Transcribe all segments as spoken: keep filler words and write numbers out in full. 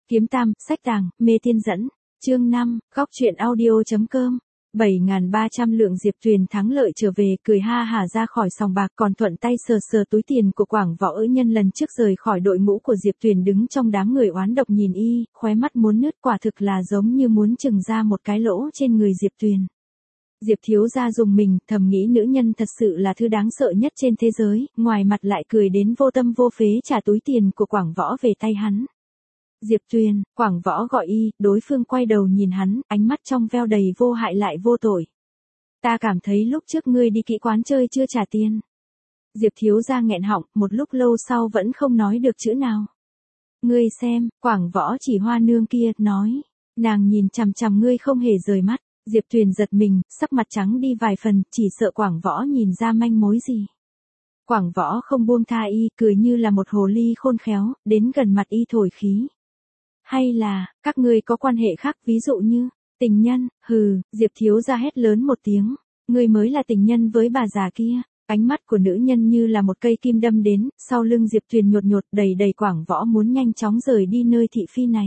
Kiếm Tam, sách tàng, mê tiên dẫn. Chương năm, góc truyện audio.com. bảy nghìn ba trăm lượng. Diệp Tuyền thắng lợi trở về, cười ha hả ra khỏi sòng bạc, còn thuận tay sờ sờ túi tiền của Quảng Võ Ữ Nhân lần trước rời khỏi đội ngũ của Diệp Tuyền, đứng trong đám người oán độc nhìn y, khóe mắt muốn nứt, quả thực là giống như muốn chừng ra một cái lỗ trên người Diệp Tuyền. Diệp thiếu gia dùng mình, thầm nghĩ nữ nhân thật sự là thứ đáng sợ nhất trên thế giới, ngoài mặt lại cười đến vô tâm vô phế trả túi tiền của Quảng Võ về tay hắn. Diệp Tuyền, Quảng Võ gọi y, đối phương quay đầu nhìn hắn, ánh mắt trong veo đầy vô hại lại vô tội. Ta cảm thấy lúc trước ngươi đi kỹ quán chơi chưa trả tiền. Diệp thiếu gia nghẹn họng, một lúc lâu sau vẫn không nói được chữ nào. Ngươi xem, Quảng Võ chỉ Hoa nương kia, nói. Nàng nhìn chằm chằm ngươi không hề rời mắt. Diệp Tuyền giật mình, sắc mặt trắng đi vài phần, chỉ sợ Quảng Võ nhìn ra manh mối gì. Quảng Võ không buông tha y, cười như là một hồ ly khôn khéo, đến gần mặt y thổi khí. Hay là, các ngươi có quan hệ khác, ví dụ như, tình nhân, hừ, Diệp thiếu gia hét lớn một tiếng, ngươi mới là tình nhân với bà già kia. Ánh mắt của nữ nhân như là một cây kim đâm đến, sau lưng Diệp Tuyền nhột nhột đầy đầy. Quảng Võ muốn nhanh chóng rời đi nơi thị phi này.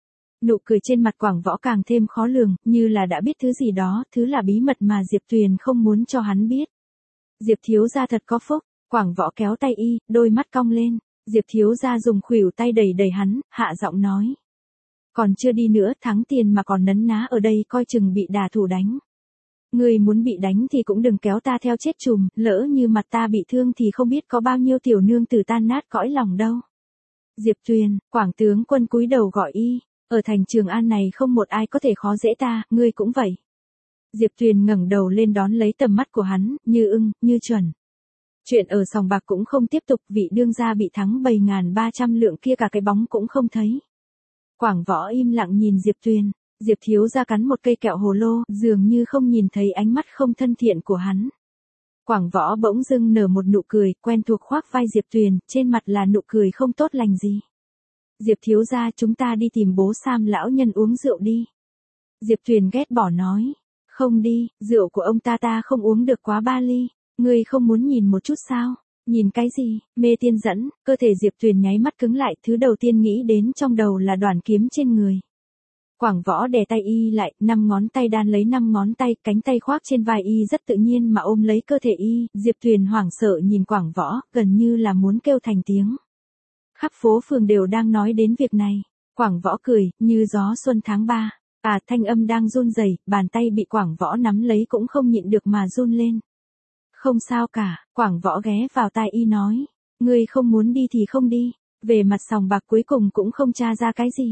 Nụ cười trên mặt Quảng Võ càng thêm khó lường, như là đã biết thứ gì đó, thứ là bí mật mà Diệp Tuyền không muốn cho hắn biết. Diệp thiếu gia thật có phúc. Quảng Võ kéo tay y, đôi mắt cong lên. Diệp thiếu gia dùng khuỷu tay đẩy đẩy hắn, hạ giọng nói. Còn chưa đi nữa, thắng tiền mà còn nấn ná ở đây, coi chừng bị đả thủ đánh. Ngươi muốn bị đánh thì cũng đừng kéo ta theo chết chùm, lỡ như mặt ta bị thương thì không biết có bao nhiêu tiểu nương tử tan nát cõi lòng đâu. Diệp Tuyền, Quảng tướng quân cúi đầu gọi y. Ở thành Trường An này không một ai có thể khó dễ ta, ngươi cũng vậy. Diệp Tuyền ngẩng đầu lên đón lấy tầm mắt của hắn, như ưng, như chuẩn. Chuyện ở sòng bạc cũng không tiếp tục, vị đương gia bị thắng bảy nghìn ba trăm lượng kia cả cái bóng cũng không thấy. Quảng Võ im lặng nhìn Diệp Tuyền, Diệp thiếu gia cắn một cây kẹo hồ lô, dường như không nhìn thấy ánh mắt không thân thiện của hắn. Quảng Võ bỗng dưng nở một nụ cười, quen thuộc khoác vai Diệp Tuyền, trên mặt là nụ cười không tốt lành gì. Diệp thiếu gia, chúng ta đi tìm bố Sam lão nhân uống rượu đi. Diệp Tuyền ghét bỏ nói. Không đi, rượu của ông ta ta không uống được quá ba ly. Ngươi không muốn nhìn một chút sao? Nhìn cái gì? Mê tiên dẫn. Cơ thể Diệp Tuyền nháy mắt cứng lại, thứ đầu tiên nghĩ đến trong đầu là đoàn kiếm trên người. Quảng Võ đè tay y lại, năm ngón tay đan lấy năm ngón tay, cánh tay khoác trên vai y rất tự nhiên mà ôm lấy cơ thể y. Diệp Tuyền hoảng sợ nhìn Quảng Võ, gần như là muốn kêu thành tiếng. Khắp phố phường đều đang nói đến việc này. Quảng Võ cười, như gió xuân tháng ba. À, thanh âm đang run rẩy, bàn tay bị Quảng Võ nắm lấy cũng không nhịn được mà run lên. Không sao cả, Quảng Võ ghé vào tai y nói. Ngươi không muốn đi thì không đi. Về mặt sòng bạc cuối cùng cũng không tra ra cái gì.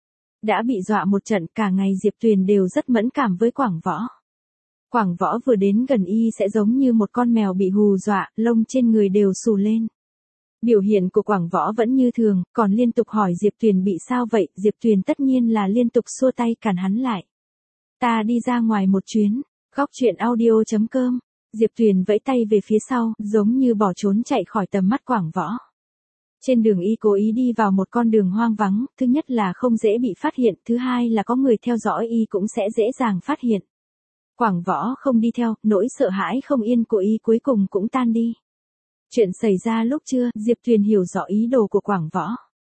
Đã bị dọa một trận, cả ngày Diệp Tuyền đều rất mẫn cảm với Quảng Võ. Quảng Võ vừa đến gần y sẽ giống như một con mèo bị hù dọa, lông trên người đều xù lên. Biểu hiện của Quảng Võ vẫn như thường, còn liên tục hỏi Diệp Tuyền bị sao vậy. Diệp Tuyền tất nhiên là liên tục xua tay cản hắn lại. Ta đi ra ngoài một chuyến. Góc truyện audio.com. Diệp Tuyền vẫy tay về phía sau, giống như bỏ trốn chạy khỏi tầm mắt Quảng Võ. Trên đường y cố ý đi vào một con đường hoang vắng, thứ nhất là không dễ bị phát hiện, thứ hai là có người theo dõi y cũng sẽ dễ dàng phát hiện. Quảng Võ không đi theo, nỗi sợ hãi không yên của y cuối cùng cũng tan đi. Chuyện xảy ra lúc trưa, Diệp Tuyền hiểu rõ ý đồ của Quảng Võ.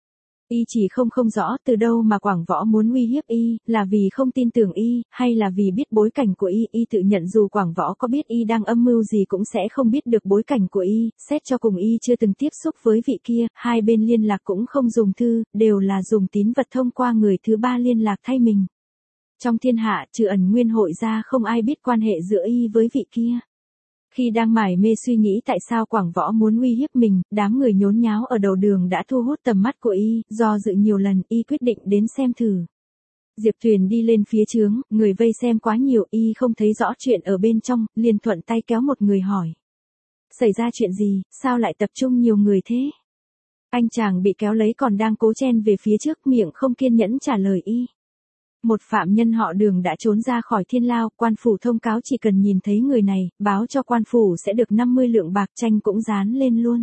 Y chỉ không không rõ từ đâu mà Quảng Võ muốn uy hiếp y, là vì không tin tưởng y, hay là vì biết bối cảnh của y. Y tự nhận dù Quảng Võ có biết y đang âm mưu gì cũng sẽ không biết được bối cảnh của y, xét cho cùng y chưa từng tiếp xúc với vị kia, hai bên liên lạc cũng không dùng thư, đều là dùng tín vật thông qua người thứ ba liên lạc thay mình. Trong thiên hạ, trừ Ẩn Nguyên hội ra không ai biết quan hệ giữa y với vị kia. Khi đang mải mê suy nghĩ tại sao Quảng Võ muốn uy hiếp mình, đám người nhốn nháo ở đầu đường đã thu hút tầm mắt của y, do dự nhiều lần, y quyết định đến xem thử. Diệp Tuyền đi lên phía chướng, người vây xem quá nhiều, y không thấy rõ chuyện ở bên trong, liền thuận tay kéo một người hỏi. Xảy ra chuyện gì, sao lại tập trung nhiều người thế? Anh chàng bị kéo lấy còn đang cố chen về phía trước, miệng không kiên nhẫn trả lời y. Một phạm nhân họ Đường đã trốn ra khỏi thiên lao, quan phủ thông cáo chỉ cần nhìn thấy người này, báo cho quan phủ sẽ được năm mươi lượng bạc, tranh cũng dán lên luôn.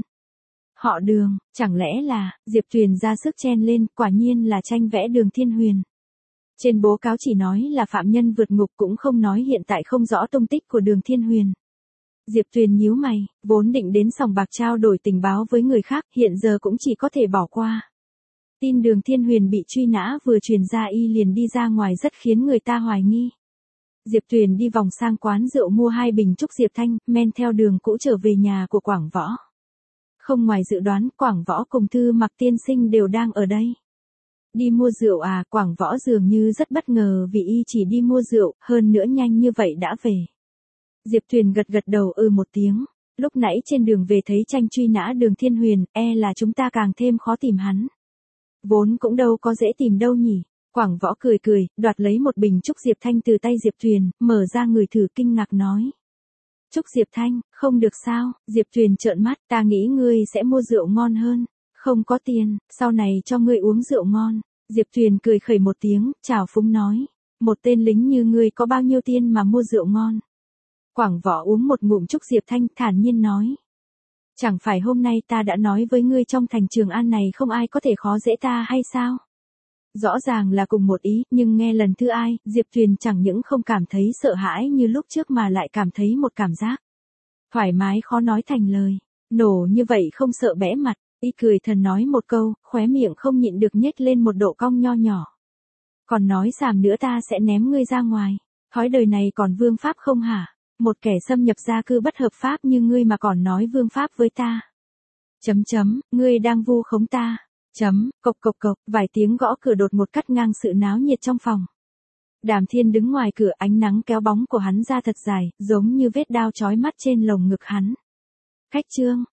Họ Đường, chẳng lẽ là, Diệp Tuyền ra sức chen lên, quả nhiên là tranh vẽ Đường Thiên Huyền. Trên bố cáo chỉ nói là phạm nhân vượt ngục, cũng không nói hiện tại không rõ tung tích của Đường Thiên Huyền. Diệp Tuyền nhíu mày, vốn định đến sòng bạc trao đổi tình báo với người khác, hiện giờ cũng chỉ có thể bỏ qua. Tin Đường Thiên Huyền bị truy nã vừa truyền ra y liền đi ra ngoài rất khiến người ta hoài nghi. Diệp Tuyền đi vòng sang quán rượu mua hai bình trúc Diệp Thanh, men theo đường cũ trở về nhà của Quảng Võ. Không ngoài dự đoán, Quảng Võ cùng Thư Mặc tiên sinh đều đang ở đây. Đi mua rượu à? Quảng Võ dường như rất bất ngờ vì y chỉ đi mua rượu, hơn nữa nhanh như vậy đã về. Diệp Tuyền gật gật đầu ừ một tiếng. Lúc nãy trên đường về thấy tranh truy nã Đường Thiên Huyền, e là chúng ta càng thêm khó tìm hắn. Vốn cũng đâu có dễ tìm đâu nhỉ. Quảng Võ cười cười, đoạt lấy một bình trúc Diệp Thanh từ tay Diệp Tuyền, mở ra người thử kinh ngạc nói. Trúc Diệp Thanh, không được sao? Diệp Tuyền trợn mắt, ta nghĩ ngươi sẽ mua rượu ngon hơn. Không có tiền, sau này cho ngươi uống rượu ngon. Diệp Tuyền cười khẩy một tiếng, chào phúng nói. Một tên lính như ngươi có bao nhiêu tiền mà mua rượu ngon? Quảng Võ uống một ngụm trúc Diệp Thanh thản nhiên nói. Chẳng phải hôm nay ta đã nói với ngươi trong thành Trường An này không ai có thể khó dễ ta hay sao? Rõ ràng là cùng một ý, nhưng nghe lần thứ ai, Diệp Tuyền chẳng những không cảm thấy sợ hãi như lúc trước mà lại cảm thấy một cảm giác thoải mái khó nói thành lời. Nổ như vậy không sợ bẽ mặt, y cười thần nói một câu, khóe miệng không nhịn được nhếch lên một độ cong nho nhỏ. Còn nói xàm nữa ta sẽ ném ngươi ra ngoài. Thói đời này còn vương pháp không hả? Một kẻ xâm nhập gia cư bất hợp pháp như ngươi mà còn nói vương pháp với ta. Chấm chấm, ngươi đang vu khống ta. Chấm, cộc cộc cộc, vài tiếng gõ cửa đột ngột cắt ngang sự náo nhiệt trong phòng. Đàm Thiên đứng ngoài cửa, ánh nắng kéo bóng của hắn ra thật dài, giống như vết đao chói mắt trên lồng ngực hắn. Khách trương,